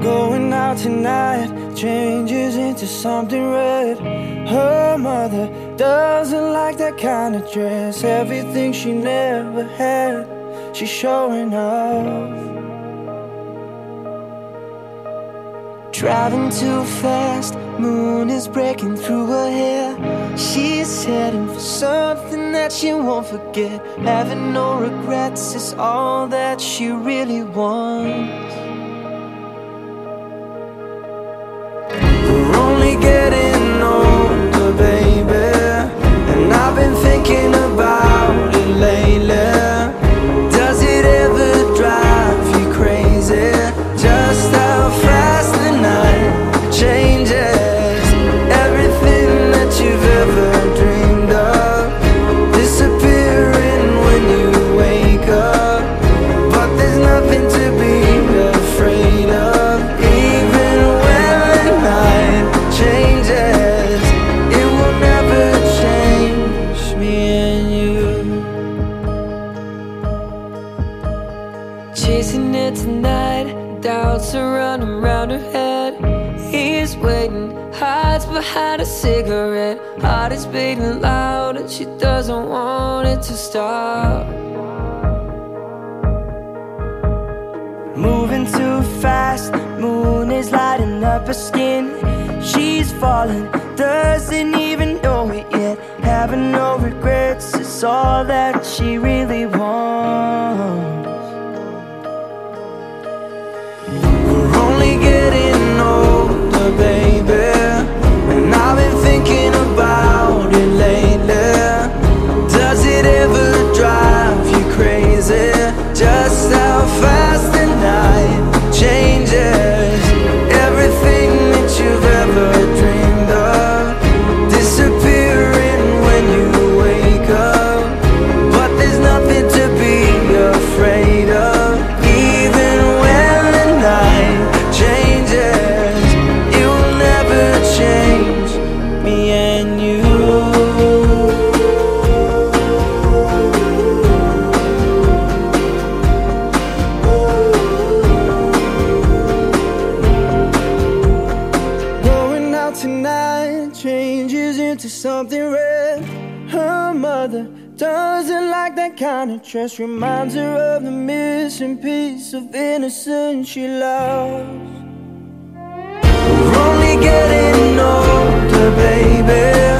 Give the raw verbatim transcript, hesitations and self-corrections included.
Going out tonight changes into something red. Her mother doesn't like that kind of dress. Everything she never had, she's showing off. Driving too fast, moon is breaking through her hair. She's heading for something that she won't forget. Having no regrets is all that she really wants. We're only getting older, baby, and I've been thinking about it lately. Does it ever drive you crazy? Just how fast the night changes. Everything that you've ever dreamed of disappearing when you wake up. But there's nothing to be afraid of. Even when the night changes, it will never change me and you. Chasing it tonight, doubts are running round her head. He's waiting, hides behind a cigarette. Heart is beating loud and she doesn't want it to stop. Moving too fast, moon is lighting up her skin. She's falling, doesn't even know it yet. Having no regrets is all that she really wants. We're only getting older, baby, and I've been thinking about it lately. Does it ever drive you crazy? Just how fast the night changes. Everything that you've ever dreamed of disappearing when you wake up. But there's nothing to be afraid of. Even when the night changes, it will never change me and you. Going out tonight changes into something red. Her mother doesn't like that kind of dress. Reminds her of the missing piece of innocence she lost. We're only getting older, baby,